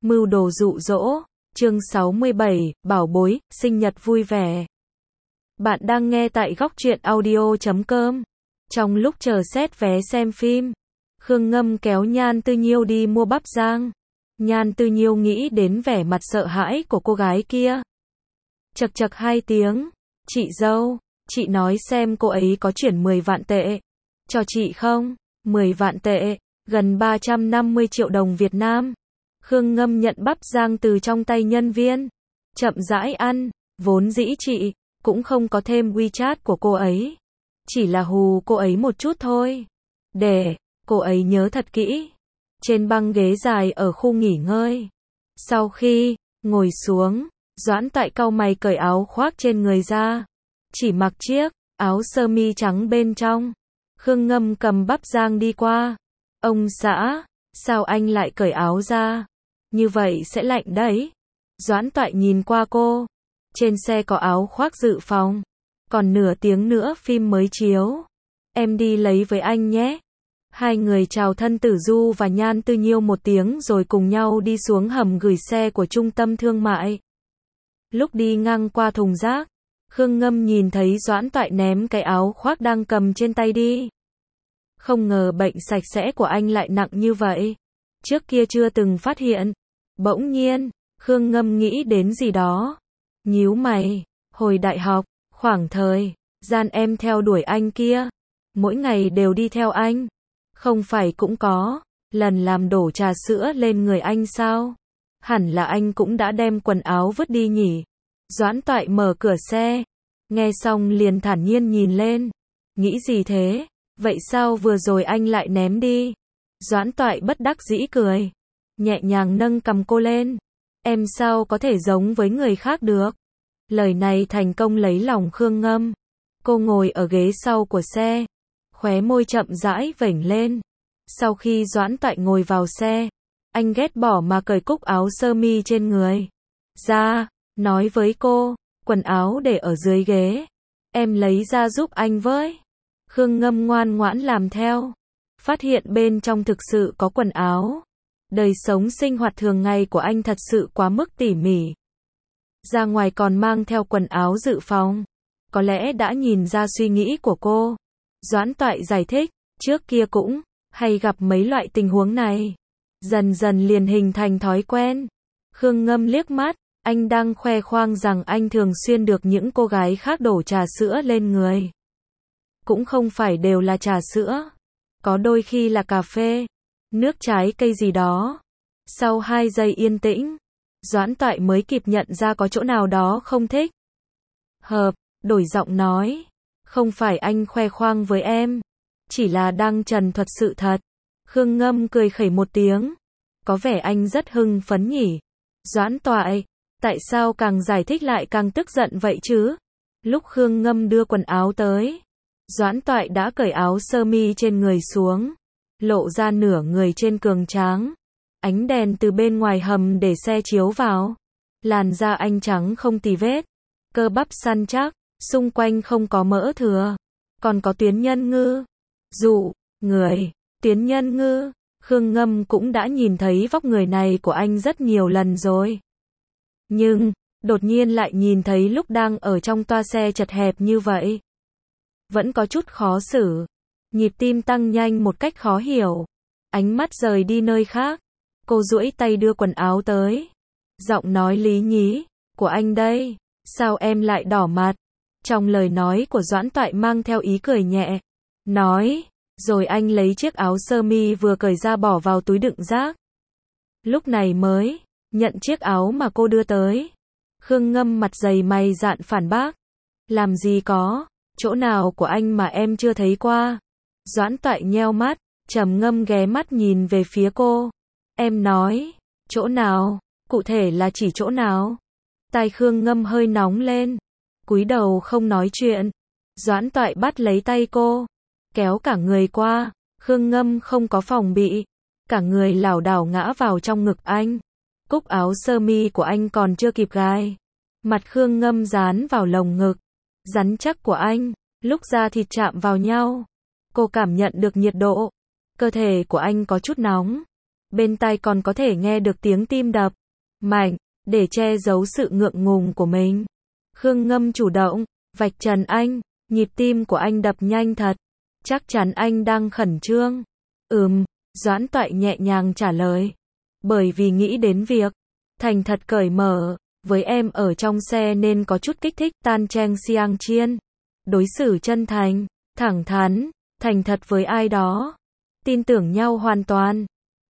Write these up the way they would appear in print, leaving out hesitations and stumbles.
Mưu đồ dụ dỗ, chương 67, bảo bối, sinh nhật vui vẻ. Bạn đang nghe tại góc truyện audio.com. Trong lúc chờ xét vé xem phim, Khương Ngâm kéo Nhan Tư Nhiêu đi mua bắp rang. Nhan Tư Nhiêu nghĩ đến vẻ mặt sợ hãi của cô gái kia. Chậc chậc 2 tiếng, chị dâu, chị nói xem cô ấy có chuyển 10 vạn tệ cho chị không? 10 vạn tệ, gần 350 triệu đồng Việt Nam. Khương Ngâm nhận bắp rang từ trong tay nhân viên, chậm rãi ăn, vốn dĩ chị cũng không có thêm WeChat của cô ấy, chỉ là hù cô ấy một chút thôi, để cô ấy nhớ thật kỹ. Trên băng ghế dài ở khu nghỉ ngơi, sau khi ngồi xuống, Doãn Tại cau mày cởi áo khoác trên người ra, chỉ mặc chiếc áo sơ mi trắng bên trong. Khương Ngâm cầm bắp rang đi qua. Ông xã, sao anh lại cởi áo ra? Như vậy sẽ lạnh đấy. Doãn Toại nhìn qua cô. Trên xe có áo khoác dự phòng. Còn nửa tiếng nữa phim mới chiếu. Em đi lấy với anh nhé. Hai người chào thân Tử Du và Nhan Tư Nhiêu một tiếng rồi cùng nhau đi xuống hầm gửi xe của trung tâm thương mại. Lúc đi ngang qua thùng rác, Khương Ngâm nhìn thấy Doãn Toại ném cái áo khoác đang cầm trên tay đi. Không ngờ bệnh sạch sẽ của anh lại nặng như vậy. Trước kia chưa từng phát hiện. Bỗng nhiên, Khương Ngâm nghĩ đến gì đó. Nhíu mày, hồi đại học, khoảng thời gian em theo đuổi anh kia, mỗi ngày đều đi theo anh. Không phải cũng có lần làm đổ trà sữa lên người anh sao? Hẳn là anh cũng đã đem quần áo vứt đi nhỉ? Doãn Toại mở cửa xe, nghe xong liền thản nhiên nhìn lên. Nghĩ gì thế? Vậy sao vừa rồi anh lại ném đi? Doãn Toại bất đắc dĩ cười, nhẹ nhàng nâng cằm cô lên. Em sao có thể giống với người khác được? Lời này thành công lấy lòng Khương Ngâm. Cô ngồi ở ghế sau của xe, khóe môi chậm rãi vểnh lên. Sau khi Doãn Toại ngồi vào xe, anh ghét bỏ mà cởi cúc áo sơ mi trên người ra, nói với cô, quần áo để ở dưới ghế, em lấy ra giúp anh với. Khương Ngâm ngoan ngoãn làm theo, phát hiện bên trong thực sự có quần áo. Đời sống sinh hoạt thường ngày của anh thật sự quá mức tỉ mỉ. Ra ngoài còn mang theo quần áo dự phòng. Có lẽ đã nhìn ra suy nghĩ của cô. Doãn Toại giải thích, trước kia cũng hay gặp mấy loại tình huống này. Dần dần liền hình thành thói quen. Khương Ngâm liếc mắt, anh đang khoe khoang rằng anh thường xuyên được những cô gái khác đổ trà sữa lên người. Cũng không phải đều là trà sữa, có đôi khi là cà phê, nước trái cây gì đó. Sau 2 giây yên tĩnh, Doãn Toại mới kịp nhận ra có chỗ nào đó không thích hợp, đổi giọng nói, không phải anh khoe khoang với em, chỉ là đang trần thuật sự thật. Khương Ngâm cười khẩy một tiếng, có vẻ anh rất hưng phấn nhỉ. Doãn Toại, tại sao càng giải thích lại càng tức giận vậy chứ? Lúc Khương Ngâm đưa quần áo tới, Doãn Toại đã cởi áo sơ mi trên người xuống, lộ ra nửa người trên cường tráng. Ánh đèn từ bên ngoài hầm để xe chiếu vào, làn da anh trắng không tì vết, cơ bắp săn chắc, xung quanh không có mỡ thừa, còn có tuyến nhân ngư. Dụ người, tuyến nhân ngư, Khương Ngâm cũng đã nhìn thấy vóc người này của anh rất nhiều lần rồi. Nhưng, đột nhiên lại nhìn thấy lúc đang ở trong toa xe chật hẹp như vậy. Vẫn có chút khó xử. Nhịp tim tăng nhanh một cách khó hiểu. Ánh mắt rời đi nơi khác. Cô duỗi tay đưa quần áo tới. Giọng nói lý nhí của anh đây. Sao em lại đỏ mặt? Trong lời nói của Doãn Toại mang theo ý cười nhẹ. Nói, rồi anh lấy chiếc áo sơ mi vừa cởi ra bỏ vào túi đựng rác. Lúc này mới nhận chiếc áo mà cô đưa tới. Khương Ngâm mặt dày mày dạn phản bác. Làm gì có, chỗ nào của anh mà em chưa thấy qua? Doãn Toại nheo mắt, trầm ngâm ghé mắt nhìn về phía cô. Em nói, chỗ nào, cụ thể là chỉ chỗ nào? Tai Khương Ngâm hơi nóng lên, cúi đầu không nói chuyện. Doãn Toại bắt lấy tay cô, kéo cả người qua. Khương Ngâm không có phòng bị, cả người lảo đảo ngã vào trong ngực anh. Cúc áo sơ mi của anh còn chưa kịp gai, mặt Khương Ngâm dán vào lồng ngực rắn chắc của anh. Lúc da thịt chạm vào nhau, cô cảm nhận được nhiệt độ. Cơ thể của anh có chút nóng. Bên tai còn có thể nghe được tiếng tim đập mạnh, để che giấu sự ngượng ngùng của mình. Khương Ngâm chủ động vạch trần anh, nhịp tim của anh đập nhanh thật. Chắc chắn anh đang khẩn trương. Doãn Toại nhẹ nhàng trả lời. Bởi vì nghĩ đến việc thành thật cởi mở với em ở trong xe nên có chút kích thích. Tan Cheng Xiang Chiên đối xử chân thành, thẳng thắn, thành thật với ai đó, tin tưởng nhau hoàn toàn.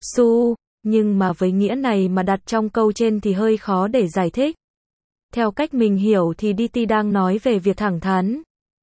Nhưng mà với nghĩa này mà đặt trong câu trên thì hơi khó để giải thích. Theo cách mình hiểu thì DT đang nói về việc thẳng thắn,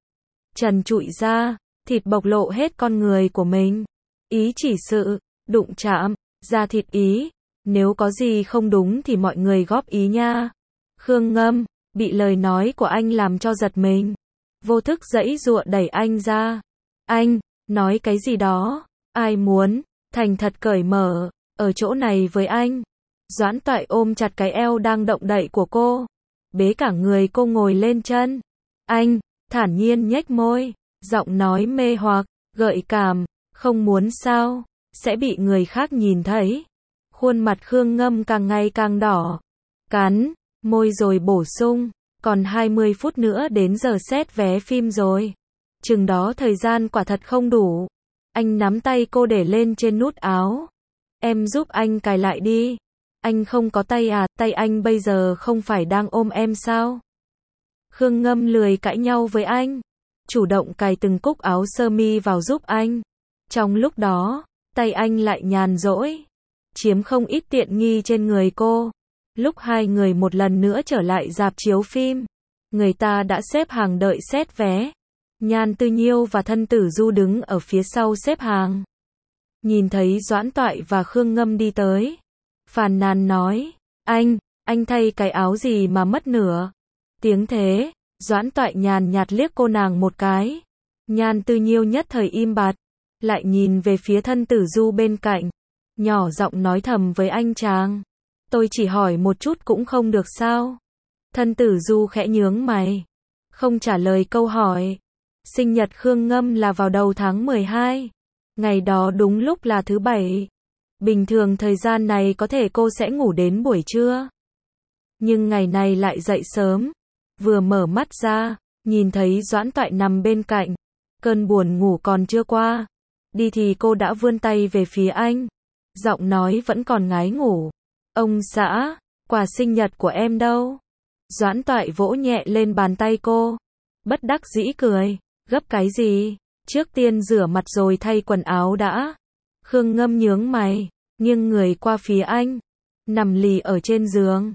trần trụi ra, thịt bộc lộ hết con người của mình. Ý chỉ sự, đụng chạm, da thịt ý. Nếu có gì không đúng thì mọi người góp ý nha. Khương Ngâm bị lời nói của anh làm cho giật mình. Vô thức giãy giụa đẩy anh ra. Anh nói cái gì đó? Ai muốn thành thật cởi mở ở chỗ này với anh? Doãn Toại ôm chặt cái eo đang động đậy của cô, bế cả người cô ngồi lên chân. Anh thản nhiên nhếch môi, giọng nói mê hoặc, gợi cảm. Không muốn sao? Sẽ bị người khác nhìn thấy. Khuôn mặt Khương Ngâm càng ngày càng đỏ. Cắn môi rồi bổ sung. Còn 20 phút nữa đến giờ xét vé phim rồi. Chừng đó thời gian quả thật không đủ. Anh nắm tay cô để lên trên nút áo. Em giúp anh cài lại đi. Anh không có tay à? Tay anh bây giờ không phải đang ôm em sao? Khương Ngâm lười cãi nhau với anh, chủ động cài từng cúc áo sơ mi vào giúp anh. Trong lúc đó, tay anh lại nhàn rỗi, chiếm không ít tiện nghi trên người cô. Lúc hai người một lần nữa trở lại rạp chiếu phim, người ta đã xếp hàng đợi xét vé. Nhan Tư Nhiêu và Thân Tử Du đứng ở phía sau xếp hàng. Nhìn thấy Doãn Toại và Khương Ngâm đi tới, phàn nàn nói, anh thay cái áo gì mà mất nửa tiếng thế? Doãn Toại nhàn nhạt liếc cô nàng một cái. Nhan Tư Nhiêu nhất thời im bặt, lại nhìn về phía Thân Tử Du bên cạnh, nhỏ giọng nói thầm với anh chàng. Tôi chỉ hỏi một chút cũng không được sao? Thân Tử Du khẽ nhướng mày, không trả lời câu hỏi. Sinh nhật Khương Ngâm là vào đầu tháng 12. Ngày đó đúng lúc là thứ Bảy. Bình thường thời gian này có thể cô sẽ ngủ đến buổi trưa. Nhưng ngày này lại dậy sớm. Vừa mở mắt ra, nhìn thấy Doãn Toại nằm bên cạnh. Cơn buồn ngủ còn chưa qua. Đi thì cô đã vươn tay về phía anh. Giọng nói vẫn còn ngái ngủ. Ông xã, quà sinh nhật của em đâu? Doãn Toại vỗ nhẹ lên bàn tay cô. Bất đắc dĩ cười. Gấp cái gì? Trước tiên rửa mặt rồi thay quần áo đã. Khương Ngâm nhướng mày, nghiêng người qua phía anh, nằm lì ở trên giường.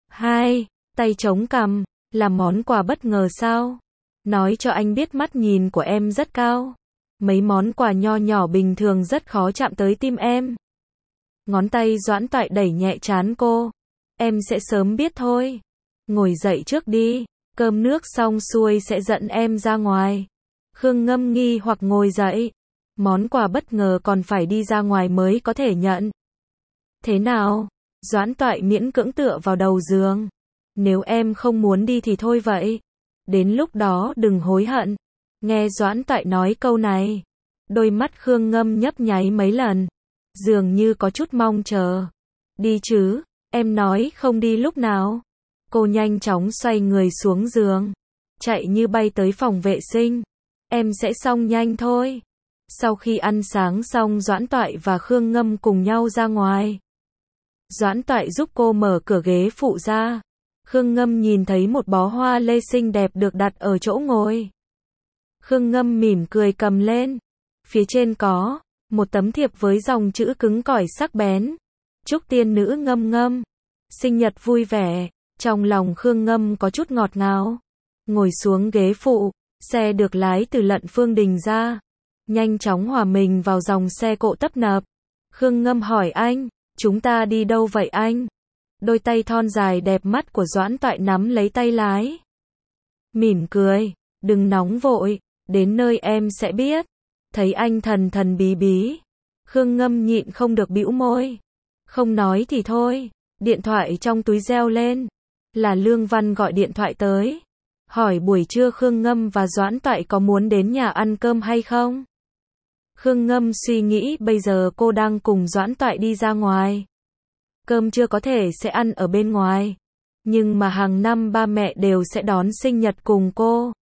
Hai tay chống cằm, là món quà bất ngờ sao? Nói cho anh biết mắt nhìn của em rất cao. Mấy món quà nho nhỏ bình thường rất khó chạm tới tim em. Ngón tay Doãn Toại đẩy nhẹ trán cô. Em sẽ sớm biết thôi. Ngồi dậy trước đi, cơm nước xong xuôi sẽ dẫn em ra ngoài. Khương Ngâm nghi hoặc ngồi dậy. Món quà bất ngờ còn phải đi ra ngoài mới có thể nhận. Thế nào? Doãn Toại miễn cưỡng tựa vào đầu giường. Nếu em không muốn đi thì thôi vậy. Đến lúc đó đừng hối hận. Nghe Doãn Toại nói câu này, đôi mắt Khương Ngâm nhấp nháy mấy lần, dường như có chút mong chờ. Đi chứ, em nói không đi lúc nào? Cô nhanh chóng xoay người xuống giường, chạy như bay tới phòng vệ sinh. Em sẽ xong nhanh thôi. Sau khi ăn sáng xong, Doãn Toại và Khương Ngâm cùng nhau ra ngoài. Doãn Toại giúp cô mở cửa ghế phụ ra. Khương Ngâm nhìn thấy một bó hoa lê xinh đẹp được đặt ở chỗ ngồi. Khương Ngâm mỉm cười cầm lên. Phía trên có một tấm thiệp với dòng chữ cứng cỏi sắc bén. Chúc tiên nữ Ngâm Ngâm sinh nhật vui vẻ. Trong lòng Khương Ngâm có chút ngọt ngào. Ngồi xuống ghế phụ, xe được lái từ Lận Phương Đình ra, nhanh chóng hòa mình vào dòng xe cộ tấp nập. Khương Ngâm hỏi anh, chúng ta đi đâu vậy anh? Đôi tay thon dài đẹp mắt của Doãn Toại nắm lấy tay lái. Mỉm cười, đừng nóng vội, đến nơi em sẽ biết. Thấy anh thần thần bí bí, Khương Ngâm nhịn không được bĩu môi. Không nói thì thôi. Điện thoại trong túi reo lên. Là Lương Văn gọi điện thoại tới. Hỏi buổi trưa Khương Ngâm và Doãn Toại có muốn đến nhà ăn cơm hay không? Khương Ngâm suy nghĩ bây giờ cô đang cùng Doãn Toại đi ra ngoài. Cơm trưa có thể sẽ ăn ở bên ngoài. Nhưng mà hàng năm ba mẹ đều sẽ đón sinh nhật cùng cô.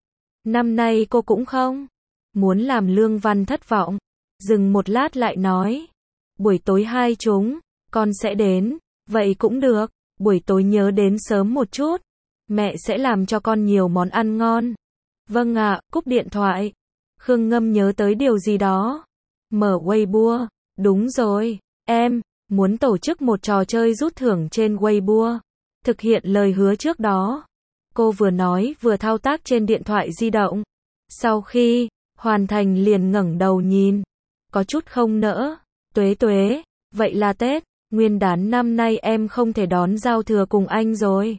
Năm nay cô cũng không muốn làm Lương Văn thất vọng. Dừng một lát lại nói. Buổi tối hai chúng, con sẽ đến. Vậy cũng được. Buổi tối nhớ đến sớm một chút. Mẹ sẽ làm cho con nhiều món ăn ngon. Vâng ạ, cúp điện thoại. Khương Ngâm nhớ tới điều gì đó. Mở Weibo. Đúng rồi, em muốn tổ chức một trò chơi rút thưởng trên Weibo. Thực hiện lời hứa trước đó. Cô vừa nói vừa thao tác trên điện thoại di động. Sau khi hoàn thành liền ngẩng đầu nhìn. Có chút không nỡ. Tuế tuế, vậy là Tết, Nguyên đán năm nay em không thể đón giao thừa cùng anh rồi.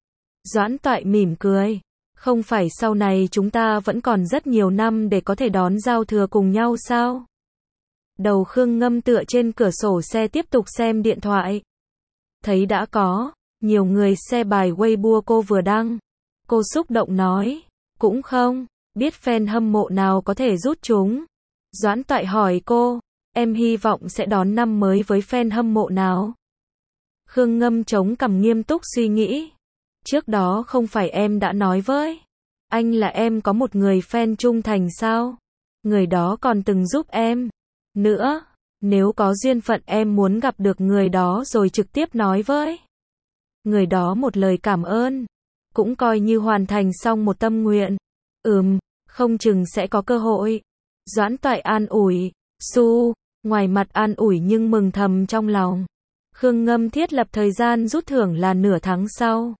Doãn Toại mỉm cười. Không phải sau này chúng ta vẫn còn rất nhiều năm để có thể đón giao thừa cùng nhau sao? Đầu Khương Ngâm tựa trên cửa sổ xe tiếp tục xem điện thoại. Thấy đã có nhiều người share bài Weibo cô vừa đăng. Cô xúc động nói. Cũng không biết fan hâm mộ nào có thể rút chúng. Doãn Toại hỏi cô. Em hy vọng sẽ đón năm mới với fan hâm mộ nào? Khương Ngâm chống cằm nghiêm túc suy nghĩ. Trước đó không phải em đã nói với anh là em có một người fan trung thành sao? Người đó còn từng giúp em nữa. Nếu có duyên phận em muốn gặp được người đó rồi trực tiếp nói với người đó một lời cảm ơn. Cũng coi như hoàn thành xong một tâm nguyện. Không chừng sẽ có cơ hội. Doãn Toại an ủi. Ngoài mặt an ủi nhưng mừng thầm trong lòng. Khương Ngâm thiết lập thời gian rút thưởng là nửa tháng sau.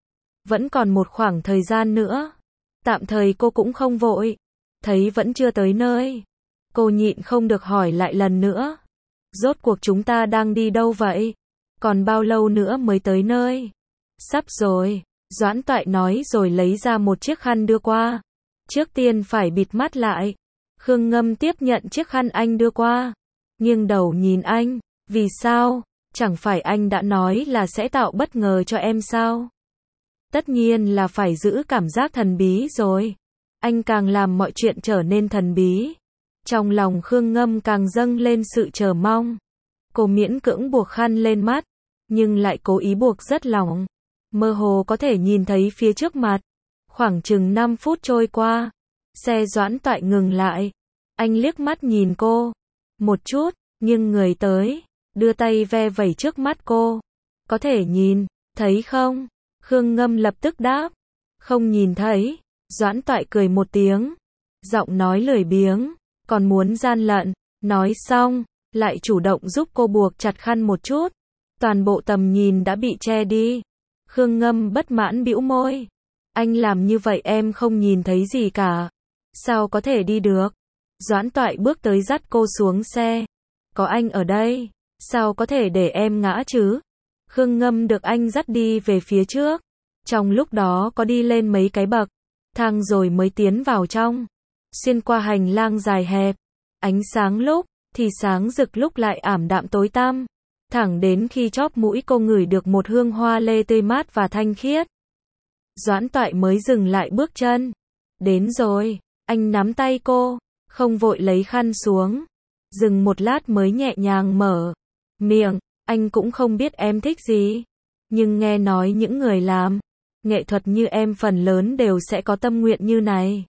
Vẫn còn một khoảng thời gian nữa. Tạm thời cô cũng không vội. Thấy vẫn chưa tới nơi. Cô nhịn không được hỏi lại lần nữa. Rốt cuộc chúng ta đang đi đâu vậy? Còn bao lâu nữa mới tới nơi? Sắp rồi. Doãn Toại nói rồi lấy ra một chiếc khăn đưa qua. Trước tiên phải bịt mắt lại. Khương Ngâm tiếp nhận chiếc khăn anh đưa qua. Nghiêng đầu nhìn anh. Vì sao? Chẳng phải anh đã nói là sẽ tạo bất ngờ cho em sao? Tất nhiên là phải giữ cảm giác thần bí rồi. Anh càng làm mọi chuyện trở nên thần bí. Trong lòng Khương Ngâm càng dâng lên sự chờ mong. Cô miễn cưỡng buộc khăn lên mắt. Nhưng lại cố ý buộc rất lỏng. Mơ hồ có thể nhìn thấy phía trước mặt. Khoảng chừng 5 phút trôi qua. Xe Doãn Toại ngừng lại. Anh liếc mắt nhìn cô. Một chút, nghiêng người tới. Đưa tay ve vẩy trước mắt cô. Có thể nhìn, thấy không? Khương Ngâm lập tức đáp. Không nhìn thấy. Doãn Toại cười một tiếng. Giọng nói lười biếng. Còn muốn gian lận. Nói xong, lại chủ động giúp cô buộc chặt khăn một chút. Toàn bộ tầm nhìn đã bị che đi. Khương Ngâm bất mãn bĩu môi. Anh làm như vậy em không nhìn thấy gì cả. Sao có thể đi được? Doãn Toại bước tới dắt cô xuống xe. Có anh ở đây. Sao có thể để em ngã chứ? Khương Ngâm được anh dắt đi về phía trước. Trong lúc đó có đi lên mấy cái bậc thang rồi mới tiến vào trong. Xuyên qua hành lang dài hẹp. Ánh sáng lúc thì sáng rực lúc lại ảm đạm tối tăm. Thẳng đến khi chóp mũi cô ngửi được một hương hoa lê tươi mát và thanh khiết. Doãn Toại mới dừng lại bước chân. Đến rồi. Anh nắm tay cô. Không vội lấy khăn xuống. Dừng một lát mới nhẹ nhàng mở miệng. Anh cũng không biết em thích gì. Nhưng nghe nói những người làm nghệ thuật như em phần lớn đều sẽ có tâm nguyện như này.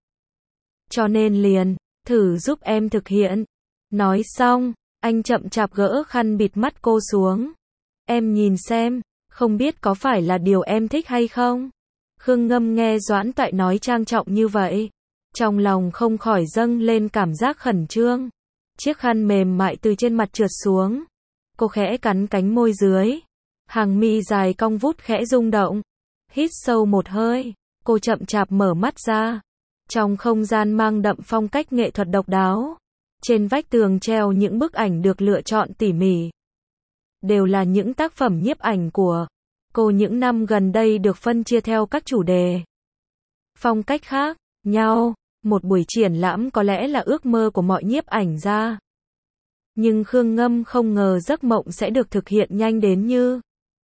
Cho nên liền thử giúp em thực hiện. Nói xong, anh chậm chạp gỡ khăn bịt mắt cô xuống. Em nhìn xem, không biết có phải là điều em thích hay không? Khương Ngâm nghe Doãn Toại nói trang trọng như vậy. Trong lòng không khỏi dâng lên cảm giác khẩn trương. Chiếc khăn mềm mại từ trên mặt trượt xuống. Cô khẽ cắn cánh môi dưới. Hàng mi dài cong vút khẽ rung động. Hít sâu một hơi. Cô chậm chạp mở mắt ra. Trong không gian mang đậm phong cách nghệ thuật độc đáo. Trên vách tường treo những bức ảnh được lựa chọn tỉ mỉ. Đều là những tác phẩm nhiếp ảnh của cô những năm gần đây được phân chia theo các chủ đề. Phong cách khác nhau. Một buổi triển lãm có lẽ là ước mơ của mọi nhiếp ảnh gia. Nhưng Khương Ngâm không ngờ giấc mộng sẽ được thực hiện nhanh đến như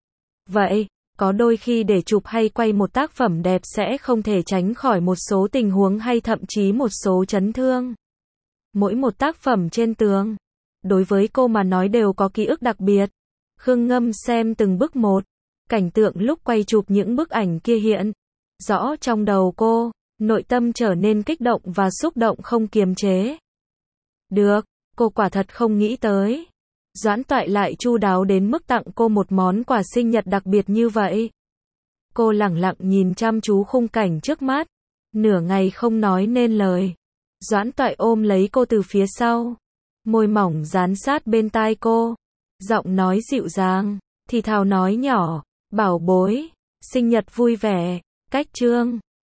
vậy. Có đôi khi để chụp hay quay một tác phẩm đẹp sẽ không thể tránh khỏi một số tình huống hay thậm chí một số chấn thương. Mỗi một tác phẩm trên tường, đối với cô mà nói đều có ký ức đặc biệt. Khương Ngâm xem từng bức một, cảnh tượng lúc quay chụp những bức ảnh kia hiện rõ trong đầu cô, nội tâm trở nên kích động và xúc động không kiềm chế được. Cô quả thật không nghĩ tới, Doãn Toại lại chu đáo đến mức tặng cô một món quà sinh nhật đặc biệt như vậy. Cô lẳng lặng nhìn chăm chú khung cảnh trước mắt, nửa ngày không nói nên lời. Doãn Toại ôm lấy cô từ phía sau, môi mỏng dán sát bên tai cô, giọng nói dịu dàng, thì thào nói nhỏ, bảo bối, sinh nhật vui vẻ, cách chương.